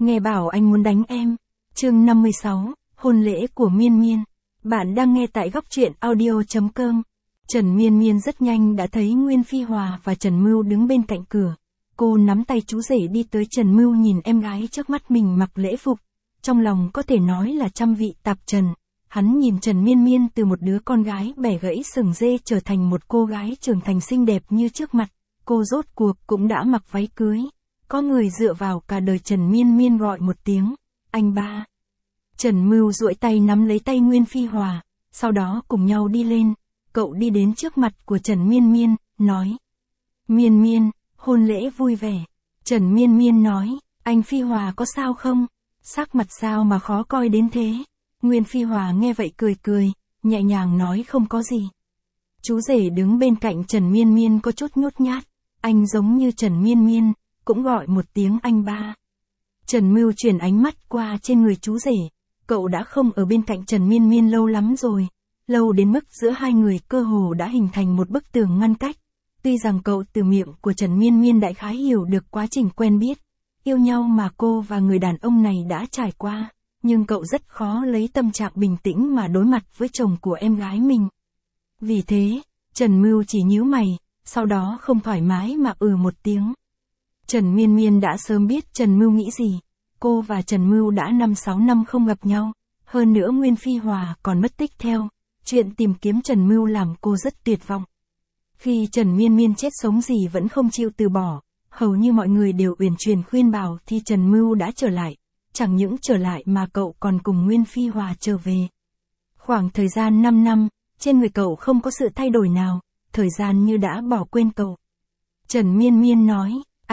Nghe bảo anh muốn đánh em. Chương 56, hôn lễ của Miên Miên. Bạn đang nghe tại góc truyện audio.com. Trần Miên Miên rất nhanh đã thấy Nguyên Phi Hòa và Trần Mưu đứng bên cạnh cửa. Cô nắm tay chú rể đi tới Trần Mưu, nhìn em gái trước mắt mình mặc lễ phục. Trong lòng có thể nói là trăm vị tạp trần. Hắn nhìn Trần Miên Miên từ một đứa con gái bẻ gãy sừng dê trở thành một cô gái trưởng thành xinh đẹp như trước mặt. Cô rốt cuộc cũng đã mặc váy cưới. Có người dựa vào cả đời Trần Miên Miên gọi một tiếng, anh ba. Trần Mưu duỗi tay nắm lấy tay Nguyên Phi Hòa, sau đó cùng nhau đi lên. Cậu đi đến trước mặt của Trần Miên Miên, nói. Miên Miên, hôn lễ vui vẻ. Trần Miên Miên nói, anh Phi Hòa có sao không? Sắc mặt sao mà khó coi đến thế? Nguyên Phi Hòa nghe vậy cười cười, nhẹ nhàng nói không có gì. Chú rể đứng bên cạnh Trần Miên Miên có chút nhút nhát, anh giống như Trần Miên Miên, cũng gọi một tiếng anh ba. Trần Mưu chuyển ánh mắt qua trên người chú rể, cậu đã không ở bên cạnh Trần Miên Miên lâu lắm rồi, lâu đến mức giữa hai người cơ hồ đã hình thành một bức tường ngăn cách. Tuy rằng cậu từ miệng của Trần Miên Miên đại khái hiểu được quá trình quen biết, yêu nhau mà cô và người đàn ông này đã trải qua, nhưng cậu rất khó lấy tâm trạng bình tĩnh mà đối mặt với chồng của em gái mình. Vì thế, Trần Mưu chỉ nhíu mày, sau đó không thoải mái mà một tiếng. Trần Miên Miên đã sớm biết Trần Mưu nghĩ gì, cô và Trần Mưu đã 5-6 năm không gặp nhau, hơn nữa Nguyên Phi Hòa còn mất tích theo, chuyện tìm kiếm Trần Mưu làm cô rất tuyệt vọng. Khi Trần Miên Miên chết sống gì vẫn không chịu từ bỏ, hầu như mọi người đều uyển chuyển khuyên bảo thì Trần Mưu đã trở lại, chẳng những trở lại mà cậu còn cùng Nguyên Phi Hòa trở về. Khoảng thời gian 5 năm, trên người cậu không có sự thay đổi nào, thời gian như đã bỏ quên cậu. Trần Miên Miên nói,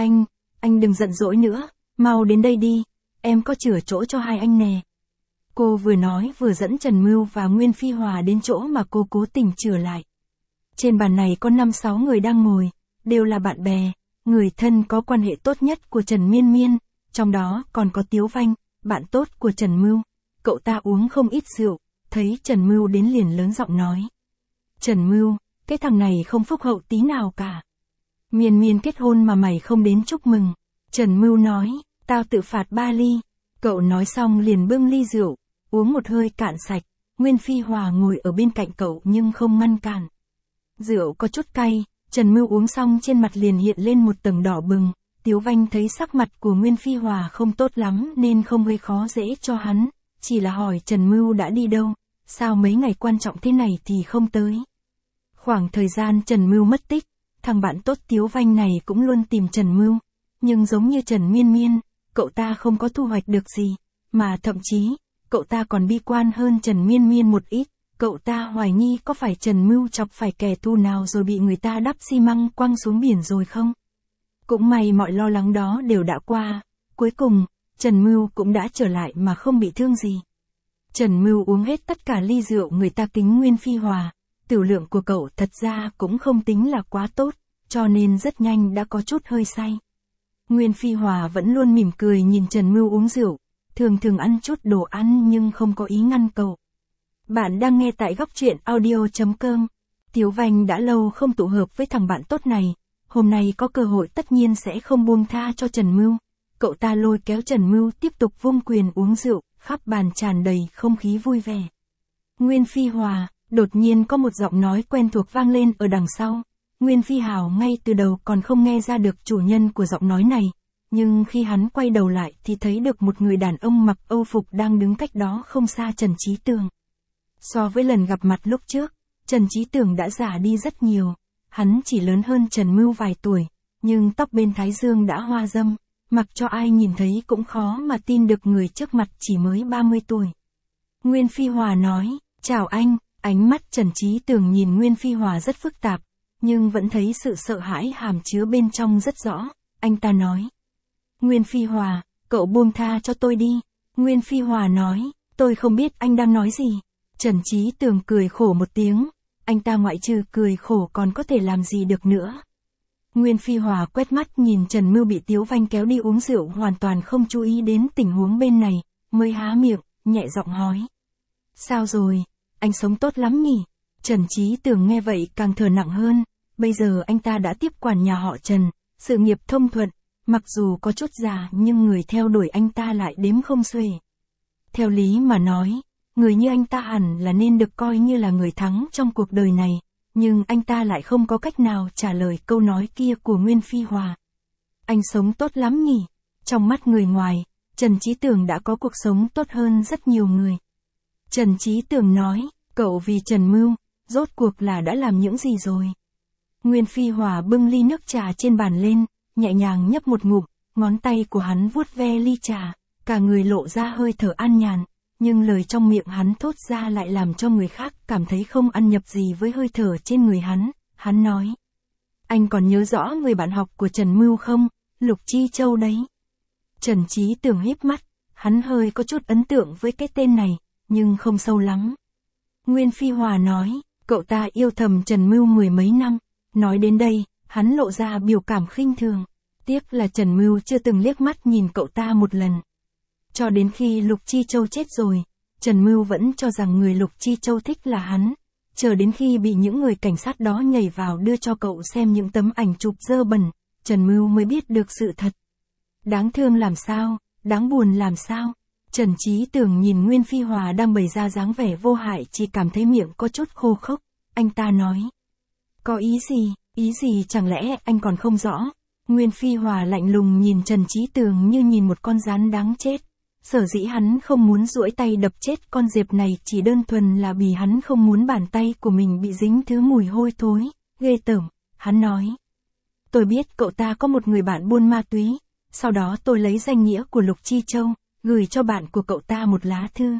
anh đừng giận dỗi nữa, mau đến đây đi, em có chừa chỗ cho hai anh nè. Cô vừa nói vừa dẫn Trần Mưu và Nguyên Phi Hòa đến chỗ mà cô cố tình chừa lại. Trên bàn này có 5-6 người đang ngồi, đều là bạn bè, người thân có quan hệ tốt nhất của Trần Miên Miên, trong đó còn có Tiếu Vanh, bạn tốt của Trần Mưu. Cậu ta uống không ít rượu, thấy Trần Mưu đến liền lớn giọng nói. Trần Mưu, cái thằng này không phúc hậu tí nào cả. Miên Miên kết hôn mà mày không đến chúc mừng. Trần Mưu nói, tao tự phạt 3 ly. Cậu nói xong liền bưng ly rượu, uống một hơi cạn sạch. Nguyên Phi Hòa ngồi ở bên cạnh cậu nhưng không ngăn cản. Rượu có chút cay, Trần Mưu uống xong trên mặt liền hiện lên một tầng đỏ bừng. Tiếu Vanh thấy sắc mặt của Nguyên Phi Hòa không tốt lắm nên không gây khó dễ cho hắn, chỉ là hỏi Trần Mưu đã đi đâu, sao mấy ngày quan trọng thế này thì không tới. Khoảng thời gian Trần Mưu mất tích, thằng bạn tốt Tiếu Vanh này cũng luôn tìm Trần Mưu, nhưng giống như Trần Miên Miên, cậu ta không có thu hoạch được gì, mà thậm chí, cậu ta còn bi quan hơn Trần Miên Miên một ít, cậu ta hoài nghi có phải Trần Mưu chọc phải kẻ thù nào rồi bị người ta đắp xi măng quăng xuống biển rồi không? Cũng may mọi lo lắng đó đều đã qua, cuối cùng, Trần Mưu cũng đã trở lại mà không bị thương gì. Trần Mưu uống hết tất cả ly rượu người ta kính Nguyên Phi Hòa, tiểu lượng của cậu thật ra cũng không tính là quá tốt, cho nên rất nhanh đã có chút hơi say. Nguyên Phi Hòa vẫn luôn mỉm cười nhìn Trần Mưu uống rượu, thường thường ăn chút đồ ăn nhưng không có ý ngăn cậu. Bạn đang nghe tại góc truyện audio.com. Tiếu Vanh đã lâu không tụ hợp với thằng bạn tốt này, hôm nay có cơ hội tất nhiên sẽ không buông tha cho Trần Mưu. Cậu ta lôi kéo Trần Mưu tiếp tục vung quyền uống rượu, khắp bàn tràn đầy không khí vui vẻ. Nguyên Phi Hòa, đột nhiên có một giọng nói quen thuộc vang lên ở đằng sau. Nguyên Phi Hào ngay từ đầu còn không nghe ra được chủ nhân của giọng nói này, nhưng khi hắn quay đầu lại thì thấy được một người đàn ông mặc âu phục đang đứng cách đó không xa Trần Chí Tường. So với lần gặp mặt lúc trước, Trần Chí Tường đã già đi rất nhiều, hắn chỉ lớn hơn Trần Mưu vài tuổi, nhưng tóc bên thái dương đã hoa râm, mặc cho ai nhìn thấy cũng khó mà tin được người trước mặt chỉ mới 30 tuổi. Nguyên Phi Hòa nói, chào anh, ánh mắt Trần Chí Tường nhìn Nguyên Phi Hòa rất phức tạp, nhưng vẫn thấy sự sợ hãi hàm chứa bên trong rất rõ, anh ta nói. Nguyên Phi Hòa, cậu buông tha cho tôi đi. Nguyên Phi Hòa nói, tôi không biết anh đang nói gì. Trần Chí Tường cười khổ một tiếng, anh ta ngoại trừ cười khổ còn có thể làm gì được nữa. Nguyên Phi Hòa quét mắt nhìn Trần Mưu bị Tiếu Vanh kéo đi uống rượu hoàn toàn không chú ý đến tình huống bên này, mới há miệng, nhẹ giọng hỏi. Sao rồi, anh sống tốt lắm nhỉ? Trần Chí Tường nghe vậy càng thở nặng hơn, bây giờ anh ta đã tiếp quản nhà họ Trần, sự nghiệp thông thuận, mặc dù có chút già nhưng người theo đuổi anh ta lại đếm không xuể. Theo lý mà nói, người như anh ta hẳn là nên được coi như là người thắng trong cuộc đời này, nhưng anh ta lại không có cách nào trả lời câu nói kia của Nguyên Phi Hòa. Anh sống tốt lắm nhỉ? Trong mắt người ngoài, Trần Chí Tường đã có cuộc sống tốt hơn rất nhiều người. Trần Chí Tường nói, cậu vì Trần Mưu, rốt cuộc là đã làm những gì rồi? Nguyên Phi Hòa bưng ly nước trà trên bàn lên, nhẹ nhàng nhấp một ngụm, ngón tay của hắn vuốt ve ly trà, cả người lộ ra hơi thở an nhàn, nhưng lời trong miệng hắn thốt ra lại làm cho người khác cảm thấy không ăn nhập gì với hơi thở trên người hắn nói. Anh còn nhớ rõ người bạn học của Trần Mưu không? Lục Chi Châu đấy. Trần Chí Tường híp mắt, hắn hơi có chút ấn tượng với cái tên này, nhưng không sâu lắm. Nguyên Phi Hòa nói, cậu ta yêu thầm Trần Mưu 10 mấy năm. Nói đến đây, hắn lộ ra biểu cảm khinh thường. Tiếc là Trần Mưu chưa từng liếc mắt nhìn cậu ta một lần. Cho đến khi Lục Chi Châu chết rồi, Trần Mưu vẫn cho rằng người Lục Chi Châu thích là hắn. Chờ đến khi bị những người cảnh sát đó nhảy vào đưa cho cậu xem những tấm ảnh chụp dơ bẩn, Trần Mưu mới biết được sự thật. Đáng thương làm sao, đáng buồn làm sao. Trần Chí Tường nhìn Nguyên Phi Hòa đang bày ra dáng vẻ vô hại, chỉ cảm thấy miệng có chút khô khốc. Anh ta nói, có ý gì chẳng lẽ anh còn không rõ. Nguyên Phi Hòa lạnh lùng nhìn Trần Chí Tường như nhìn một con rắn đáng chết. Sở dĩ hắn không muốn duỗi tay đập chết con dẹp này chỉ đơn thuần là vì hắn không muốn bàn tay của mình bị dính thứ mùi hôi thối, ghê tởm. Hắn nói, tôi biết cậu ta có một người bạn buôn ma túy, sau đó tôi lấy danh nghĩa của Lục Chi Châu, gửi cho bạn của cậu ta một lá thư.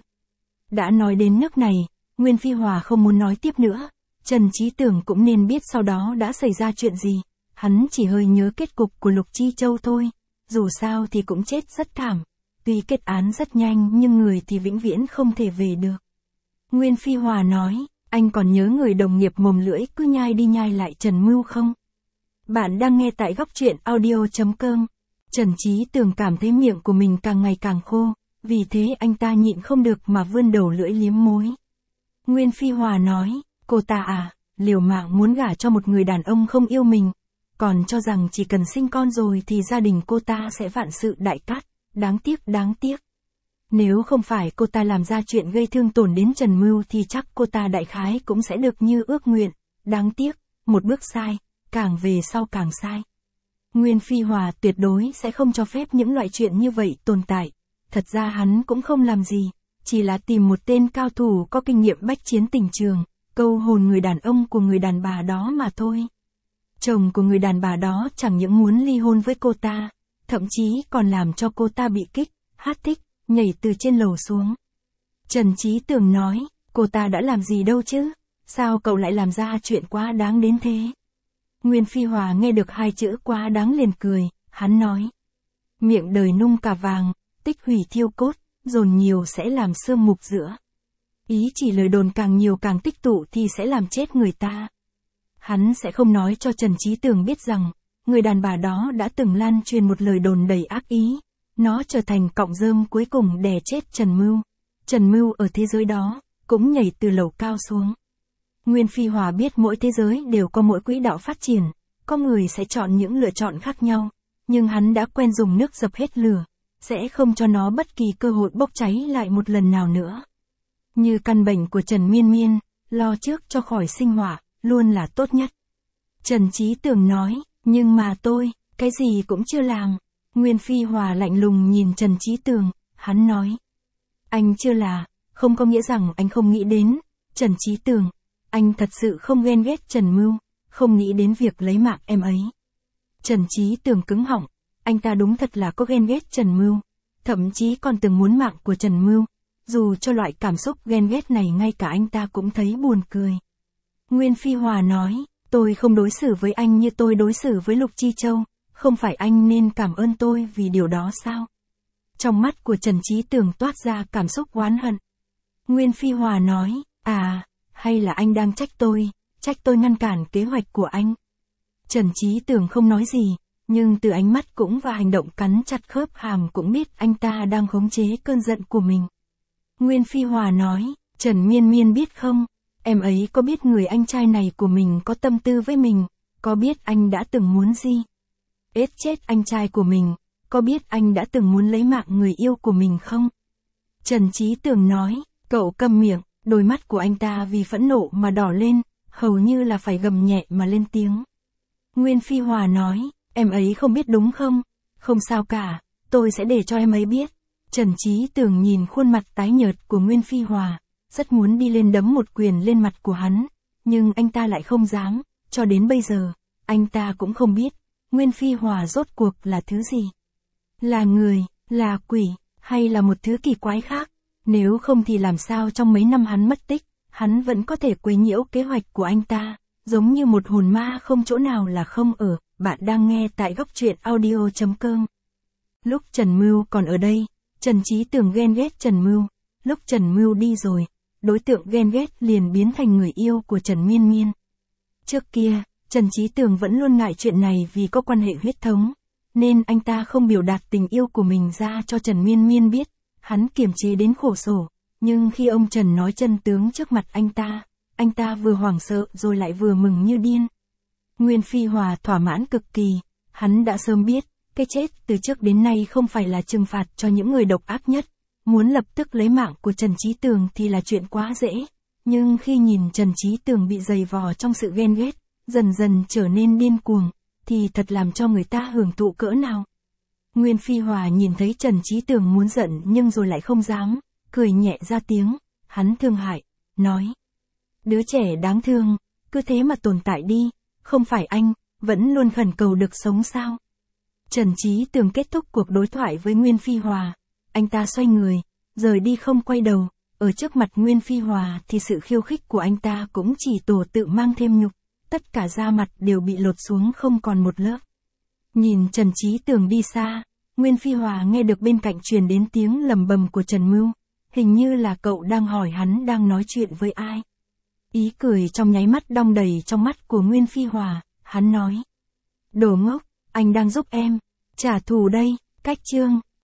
Đã nói đến nước này, Nguyên Phi Hòa không muốn nói tiếp nữa. Trần Chí Tường cũng nên biết sau đó đã xảy ra chuyện gì, hắn chỉ hơi nhớ kết cục của Lục Chi Châu thôi, dù sao thì cũng chết rất thảm, tuy kết án rất nhanh nhưng người thì vĩnh viễn không thể về được. Nguyên Phi Hòa nói, anh còn nhớ người đồng nghiệp mồm lưỡi cứ nhai đi nhai lại Trần Mưu không? Bạn đang nghe tại góc truyện audio.com. Trần Chí Tường cảm thấy miệng của mình càng ngày càng khô, vì thế anh ta nhịn không được mà vươn đầu lưỡi liếm môi. Nguyên Phi Hòa nói, cô ta à, liều mạng muốn gả cho một người đàn ông không yêu mình, còn cho rằng chỉ cần sinh con rồi thì gia đình cô ta sẽ vạn sự đại cát, đáng tiếc. Nếu không phải cô ta làm ra chuyện gây thương tổn đến Trần Mưu thì chắc cô ta đại khái cũng sẽ được như ước nguyện, đáng tiếc, một bước sai, càng về sau càng sai. Nguyên Phi Hòa tuyệt đối sẽ không cho phép những loại chuyện như vậy tồn tại, thật ra hắn cũng không làm gì, chỉ là tìm một tên cao thủ có kinh nghiệm bách chiến tình trường, câu hồn người đàn ông của người đàn bà đó mà thôi. Chồng của người đàn bà đó chẳng những muốn ly hôn với cô ta, thậm chí còn làm cho cô ta bị kích, thích, nhảy từ trên lầu xuống. Trần Chí Tường nói, cô ta đã làm gì đâu chứ, sao cậu lại làm ra chuyện quá đáng đến thế? Nguyên Phi Hòa nghe được hai chữ quá đáng liền cười, hắn nói. Miệng đời nung cả vàng, tích hủy thiêu cốt, dồn nhiều sẽ làm xương mục giữa. Ý chỉ lời đồn càng nhiều càng tích tụ thì sẽ làm chết người ta. Hắn sẽ không nói cho Trần Chí Tường biết rằng, người đàn bà đó đã từng lan truyền một lời đồn đầy ác ý. Nó trở thành cọng rơm cuối cùng đè chết Trần Mưu. Trần Mưu ở thế giới đó, cũng nhảy từ lầu cao xuống. Nguyên Phi Hòa biết mỗi thế giới đều có mỗi quỹ đạo phát triển, có người sẽ chọn những lựa chọn khác nhau, nhưng hắn đã quen dùng nước dập hết lửa, sẽ không cho nó bất kỳ cơ hội bốc cháy lại một lần nào nữa. Như căn bệnh của Trần Miên Miên, lo trước cho khỏi sinh họa, luôn là tốt nhất. Trần Chí Tường nói, nhưng mà tôi, cái gì cũng chưa làm. Nguyên Phi Hòa lạnh lùng nhìn Trần Chí Tường, hắn nói. Anh chưa là, không có nghĩa rằng anh không nghĩ đến, Trần Chí Tường, anh thật sự không ghen ghét Trần Mưu, không nghĩ đến việc lấy mạng em ấy. Trần Chí Tường cứng họng, anh ta đúng thật là có ghen ghét Trần Mưu, thậm chí còn từng muốn mạng của Trần Mưu, dù cho loại cảm xúc ghen ghét này ngay cả anh ta cũng thấy buồn cười. Nguyên Phi Hòa nói, tôi không đối xử với anh như tôi đối xử với Lục Chi Châu, không phải anh nên cảm ơn tôi vì điều đó sao? Trong mắt của Trần Chí Tường toát ra cảm xúc oán hận. Nguyên Phi Hòa nói, hay là anh đang trách tôi ngăn cản kế hoạch của anh. Trần Chí Tường không nói gì, nhưng từ ánh mắt cũng và hành động cắn chặt khớp hàm cũng biết anh ta đang khống chế cơn giận của mình. Nguyên Phi Hòa nói, Trần Miên Miên biết không, em ấy có biết người anh trai này của mình có tâm tư với mình, có biết anh đã từng muốn gì? Ết chết anh trai của mình, có biết anh đã từng muốn lấy mạng người yêu của mình không? Trần Chí Tường nói, cậu câm miệng, đôi mắt của anh ta vì phẫn nộ mà đỏ lên, hầu như là phải gầm nhẹ mà lên tiếng. Nguyên Phi Hòa nói, em ấy không biết đúng không? Không sao cả, tôi sẽ để cho em ấy biết. Trần Chí Tường nhìn khuôn mặt tái nhợt của Nguyên Phi Hòa, rất muốn đi lên đấm một quyền lên mặt của hắn, nhưng anh ta lại không dám, cho đến bây giờ, anh ta cũng không biết, Nguyên Phi Hòa rốt cuộc là thứ gì? Là người, là quỷ, hay là một thứ kỳ quái khác? Nếu không thì làm sao trong mấy năm hắn mất tích, hắn vẫn có thể quấy nhiễu kế hoạch của anh ta, giống như một hồn ma không chỗ nào là không ở. Bạn đang nghe tại góc truyện audio.com. Lúc Trần Mưu còn ở đây, Trần Chí Tường ghen ghét Trần Mưu. Lúc Trần Mưu đi rồi, đối tượng ghen ghét liền biến thành người yêu của Trần Miên Miên. Trước kia, Trần Chí Tường vẫn luôn ngại chuyện này vì có quan hệ huyết thống, nên anh ta không biểu đạt tình yêu của mình ra cho Trần Miên Miên biết. Hắn kiềm chế đến khổ sở, nhưng khi ông Trần nói chân tướng trước mặt anh ta vừa hoảng sợ rồi lại vừa mừng như điên. Nguyên Phi Hòa thỏa mãn cực kỳ, hắn đã sớm biết, cái chết từ trước đến nay không phải là trừng phạt cho những người độc ác nhất, muốn lập tức lấy mạng của Trần Chí Tường thì là chuyện quá dễ, nhưng khi nhìn Trần Chí Tường bị dày vò trong sự ghen ghét, dần dần trở nên điên cuồng, thì thật làm cho người ta hưởng thụ cỡ nào. Nguyên Phi Hòa nhìn thấy Trần Chí Tường muốn giận nhưng rồi lại không dám, cười nhẹ ra tiếng, hắn thương hại, nói. Đứa trẻ đáng thương, cứ thế mà tồn tại đi, không phải anh, vẫn luôn khẩn cầu được sống sao? Trần Chí Tường kết thúc cuộc đối thoại với Nguyên Phi Hòa, anh ta xoay người, rời đi không quay đầu, ở trước mặt Nguyên Phi Hòa thì sự khiêu khích của anh ta cũng chỉ tổ tự mang thêm nhục, tất cả da mặt đều bị lột xuống không còn một lớp. Nhìn Trần Chí Tường đi xa, Nguyên Phi Hòa nghe được bên cạnh truyền đến tiếng lầm bầm của Trần Mưu, hình như là cậu đang hỏi hắn đang nói chuyện với ai. Ý cười trong nháy mắt đong đầy trong mắt của Nguyên Phi Hòa, hắn nói. Đồ ngốc, anh đang giúp em, trả thù đây, cách chương.